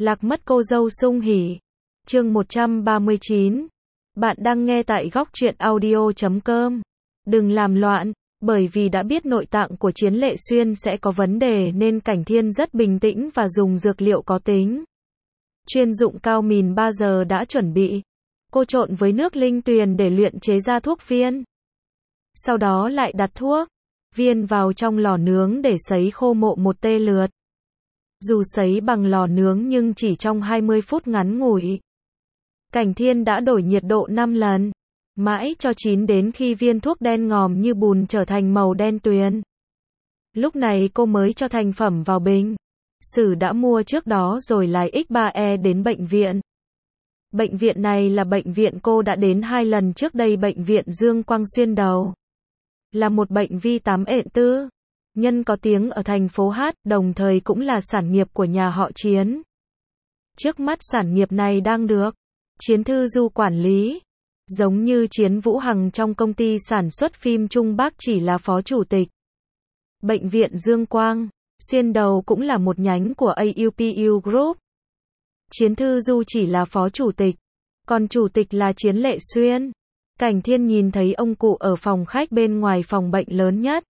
Lạc mất cô dâu sung hỉ. Chương 139. Bạn đang nghe tại góc truyện audio.com. Đừng làm loạn, bởi vì đã biết nội tạng của Chiến Lệ Xuyên sẽ có vấn đề nên Cảnh Thiên rất bình tĩnh và dùng dược liệu có tính. Chuyên dụng cao mìn 3 giờ đã chuẩn bị. Cô trộn với nước linh tuyền để luyện chế ra thuốc viên. Sau đó lại đặt thuốc viên vào trong lò nướng để sấy khô mộ một tê lượt. Dù sấy bằng lò nướng nhưng chỉ trong 20 phút ngắn ngủi. Cảnh Thiên đã đổi nhiệt độ 5 lần, mãi cho chín đến khi viên thuốc đen ngòm như bùn trở thành màu đen tuyền. Lúc này cô mới cho thành phẩm vào bình. Sử đã mua trước đó rồi lái X3E đến bệnh viện. Bệnh viện này là bệnh viện cô đã đến 2 lần trước đây, bệnh viện Dương Quang Xuyên Đầu. Là một bệnh vi 8 ện tư nhân có tiếng ở thành phố Hát, đồng thời cũng là sản nghiệp của nhà họ Chiến. Trước mắt sản nghiệp này đang được Chiến Thư Du quản lý. Giống như Chiến Vũ Hằng trong công ty sản xuất phim Trung Bắc chỉ là phó chủ tịch. Bệnh viện Dương Quang Xuyên Đầu cũng là một nhánh của AUPU Group. Chiến Thư Du chỉ là phó chủ tịch, còn chủ tịch là Chiến Lệ Xuyên. Cảnh Thiên nhìn thấy ông cụ ở phòng khách bên ngoài phòng bệnh lớn nhất.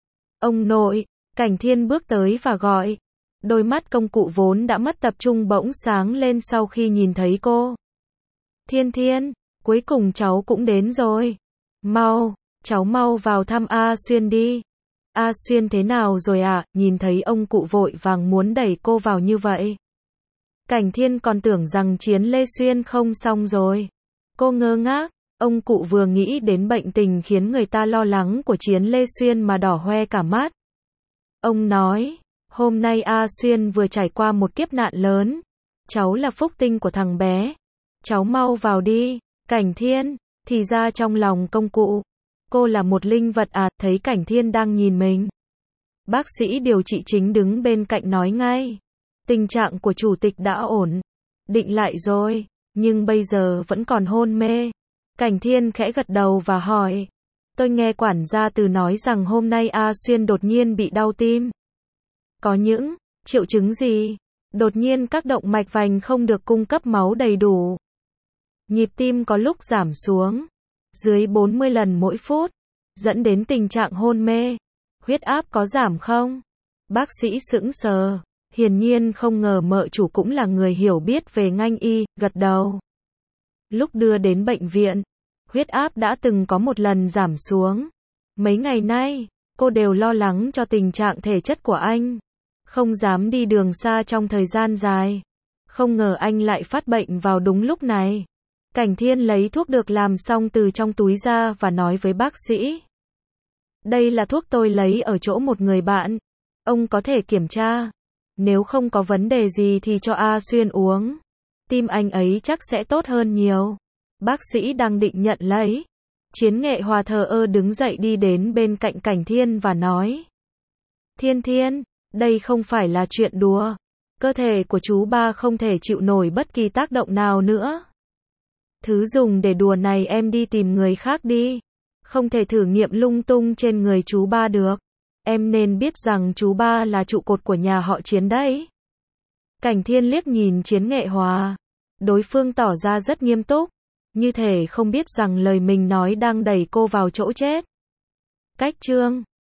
Ông nội. Cảnh Thiên bước tới và gọi. Đôi mắt công cụ vốn đã mất tập trung bỗng sáng lên sau khi nhìn thấy cô. Thiên Thiên, cuối cùng cháu cũng đến rồi. Mau, cháu mau vào thăm A Xuyên đi. A Xuyên thế nào rồi ạ? Nhìn thấy ông cụ vội vàng muốn đẩy cô vào như vậy. Cảnh Thiên còn tưởng rằng Chiến Lê Xuyên không xong rồi. Cô ngơ ngác. Ông cụ vừa nghĩ đến bệnh tình khiến người ta lo lắng của Chiến Lê Xuyên mà đỏ hoe cả mắt. Ông nói, hôm nay A Xuyên vừa trải qua một kiếp nạn lớn. Cháu là phúc tinh của thằng bé. Cháu mau vào đi. Cảnh Thiên, thì ra trong lòng công cụ, cô là một linh vật à? Thấy Cảnh Thiên đang nhìn mình, bác sĩ điều trị chính đứng bên cạnh nói ngay. Tình trạng của chủ tịch đã ổn định lại rồi, nhưng bây giờ vẫn còn hôn mê. Cảnh Thiên khẽ gật đầu và hỏi, tôi nghe quản gia Từ nói rằng hôm nay A Xuyên đột nhiên bị đau tim. Có những triệu chứng gì? Đột nhiên các động mạch vành không được cung cấp máu đầy đủ. Nhịp tim có lúc giảm xuống dưới 40 lần mỗi phút, dẫn đến tình trạng hôn mê. Huyết áp có giảm không? Bác sĩ sững sờ, hiển nhiên không ngờ mợ chủ cũng là người hiểu biết về ngành y, gật đầu. Lúc đưa đến bệnh viện, huyết áp đã từng có một lần giảm xuống. Mấy ngày nay, cô đều lo lắng cho tình trạng thể chất của anh. Không dám đi đường xa trong thời gian dài. Không ngờ anh lại phát bệnh vào đúng lúc này. Cảnh Thiên lấy thuốc được làm xong từ trong túi ra và nói với bác sĩ. Đây là thuốc tôi lấy ở chỗ một người bạn. Ông có thể kiểm tra. Nếu không có vấn đề gì thì cho A Xuyên uống. Tim anh ấy chắc sẽ tốt hơn nhiều. Bác sĩ đang định nhận lấy. Chiến Nghệ Hòa thờ ơ đứng dậy đi đến bên cạnh Cảnh Thiên và nói. Thiên Thiên, đây không phải là chuyện đùa. Cơ thể của chú ba không thể chịu nổi bất kỳ tác động nào nữa. Thứ dùng để đùa này em đi tìm người khác đi. Không thể thử nghiệm lung tung trên người chú ba được. Em nên biết rằng chú ba là trụ cột của nhà họ Chiến đấy. Cảnh Thiên liếc nhìn Chiến Nghệ Hòa. Đối phương tỏ ra rất nghiêm túc. Như thể không biết rằng lời mình nói đang đẩy cô vào chỗ chết. Cách chương